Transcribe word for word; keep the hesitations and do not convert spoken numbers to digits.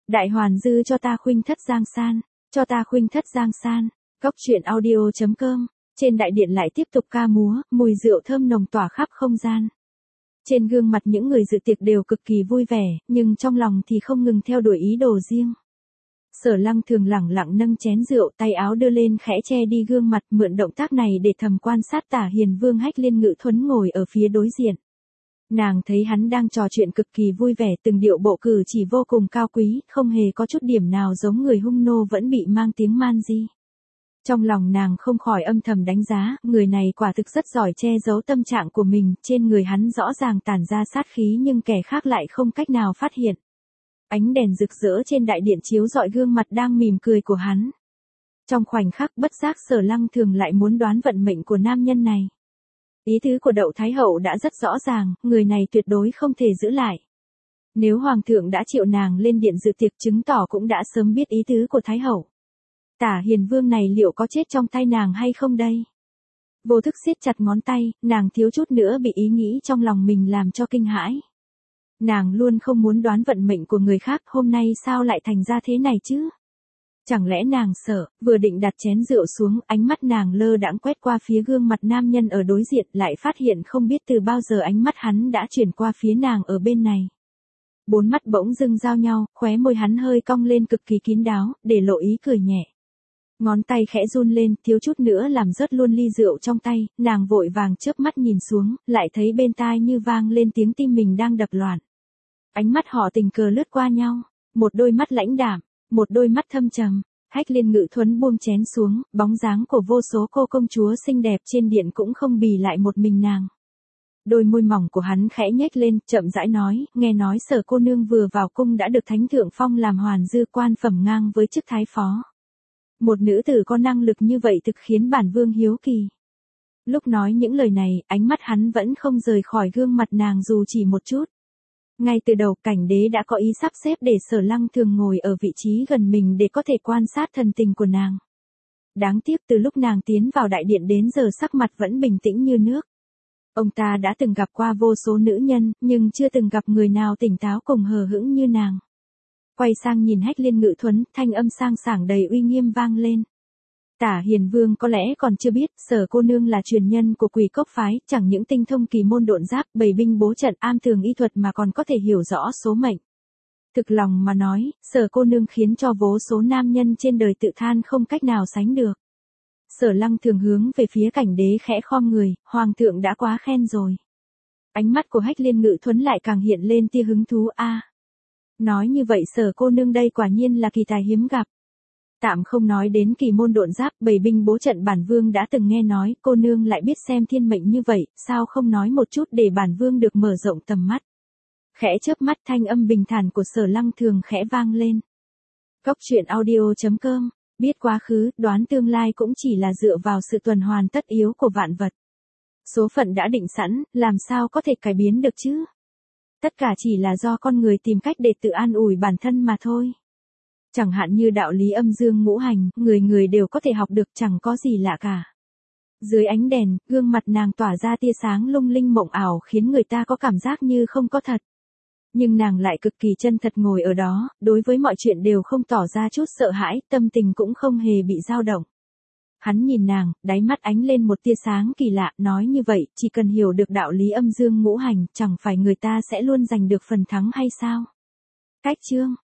Đại Hoàn Dư cho ta khuynh thất giang san, cho ta khuynh thất giang san. Góc truyện audio chấm com. Trên đại điện lại tiếp tục ca múa, mùi rượu thơm nồng tỏa khắp không gian. Trên gương mặt những người dự tiệc đều cực kỳ vui vẻ, nhưng trong lòng thì không ngừng theo đuổi ý đồ riêng. Sở Lăng Thường lẳng lặng nâng chén rượu, tay áo đưa lên khẽ che đi gương mặt, mượn động tác này để thầm quan sát Tả Hiền Vương Hách Liên Ngự Thuấn ngồi ở phía đối diện. Nàng thấy hắn đang trò chuyện cực kỳ vui vẻ, từng điệu bộ cử chỉ vô cùng cao quý, không hề có chút điểm nào giống người hung nô vẫn bị mang tiếng man di. Trong lòng nàng không khỏi âm thầm đánh giá, người này quả thực rất giỏi che giấu tâm trạng của mình, trên người hắn rõ ràng tản ra sát khí nhưng kẻ khác lại không cách nào phát hiện. Ánh đèn rực rỡ trên đại điện chiếu rọi gương mặt đang mỉm cười của hắn. Trong khoảnh khắc bất giác Sở Lăng Thường lại muốn đoán vận mệnh của nam nhân này. Ý tứ của Đậu Thái Hậu đã rất rõ ràng, người này tuyệt đối không thể giữ lại. Nếu Hoàng thượng đã triệu nàng lên điện dự tiệc chứng tỏ cũng đã sớm biết ý tứ của Thái Hậu. Tả Hiền Vương này liệu có chết trong tay nàng hay không đây? Vô thức siết chặt ngón tay, nàng thiếu chút nữa bị ý nghĩ trong lòng mình làm cho kinh hãi. Nàng luôn không muốn đoán vận mệnh của người khác, hôm nay sao lại thành ra thế này chứ? Chẳng lẽ nàng sợ, vừa định đặt chén rượu xuống, ánh mắt nàng lơ đãng quét qua phía gương mặt nam nhân ở đối diện, lại phát hiện không biết từ bao giờ ánh mắt hắn đã chuyển qua phía nàng ở bên này. Bốn mắt bỗng dưng giao nhau, khóe môi hắn hơi cong lên cực kỳ kín đáo, để lộ ý cười nhẹ. Ngón tay khẽ run lên, thiếu chút nữa làm rớt luôn ly rượu trong tay, nàng vội vàng chớp mắt nhìn xuống, lại thấy bên tai như vang lên tiếng tim mình đang đập loạn. Ánh mắt họ tình cờ lướt qua nhau, một đôi mắt lãnh đạm, một đôi mắt thâm trầm. Hách Liên Ngự Thuấn buông chén xuống, bóng dáng của vô số cô công chúa xinh đẹp trên điện cũng không bì lại một mình nàng. Đôi môi mỏng của hắn khẽ nhếch lên, chậm rãi nói, nghe nói Sở cô nương vừa vào cung đã được Thánh thượng phong làm Hoàn Dư quan phẩm ngang với chức thái phó. Một nữ tử có năng lực như vậy thực khiến bản vương hiếu kỳ. Lúc nói những lời này, ánh mắt hắn vẫn không rời khỏi gương mặt nàng dù chỉ một chút. Ngay từ đầu Cảnh Đế đã có ý sắp xếp để Sở Lăng Thường ngồi ở vị trí gần mình để có thể quan sát thần tình của nàng. Đáng tiếc từ lúc nàng tiến vào đại điện đến giờ sắc mặt vẫn bình tĩnh như nước. Ông ta đã từng gặp qua vô số nữ nhân, nhưng chưa từng gặp người nào tỉnh táo cùng hờ hững như nàng. Quay sang nhìn Hách Liên Ngự Thuấn, thanh âm sang sảng đầy uy nghiêm vang lên. Tả Hiền Vương có lẽ còn chưa biết, Sở cô nương là truyền nhân của Quỷ Cốc phái, chẳng những tinh thông kỳ môn độn giáp, bày binh bố trận, am tường y thuật mà còn có thể hiểu rõ số mệnh. Thực lòng mà nói, Sở cô nương khiến cho vô số nam nhân trên đời tự than không cách nào sánh được. Sở Lăng Thường hướng về phía Cảnh Đế khẽ khom người, Hoàng thượng đã quá khen rồi. Ánh mắt của Hách Liên Ngự Thuấn lại càng hiện lên tia hứng thú a. À, nói như vậy Sở cô nương đây quả nhiên là kỳ tài hiếm gặp. Tạm không nói đến kỳ môn độn giáp, bày binh bố trận bản vương đã từng nghe nói, cô nương lại biết xem thiên mệnh như vậy, sao không nói một chút để bản vương được mở rộng tầm mắt. Khẽ chớp mắt, thanh âm bình thản của Sở Lăng Thường khẽ vang lên. Góc truyện audio chấm com. Biết quá khứ, đoán tương lai cũng chỉ là dựa vào sự tuần hoàn tất yếu của vạn vật. Số phận đã định sẵn, làm sao có thể cải biến được chứ? Tất cả chỉ là do con người tìm cách để tự an ủi bản thân mà thôi. Chẳng hạn như đạo lý âm dương ngũ hành, người người đều có thể học được, chẳng có gì lạ cả. Dưới ánh đèn, gương mặt nàng tỏa ra tia sáng lung linh mộng ảo khiến người ta có cảm giác như không có thật. Nhưng nàng lại cực kỳ chân thật ngồi ở đó, đối với mọi chuyện đều không tỏ ra chút sợ hãi, tâm tình cũng không hề bị dao động. Hắn nhìn nàng, đáy mắt ánh lên một tia sáng kỳ lạ, nói như vậy, chỉ cần hiểu được đạo lý âm dương ngũ hành, chẳng phải người ta sẽ luôn giành được phần thắng hay sao? Cách chương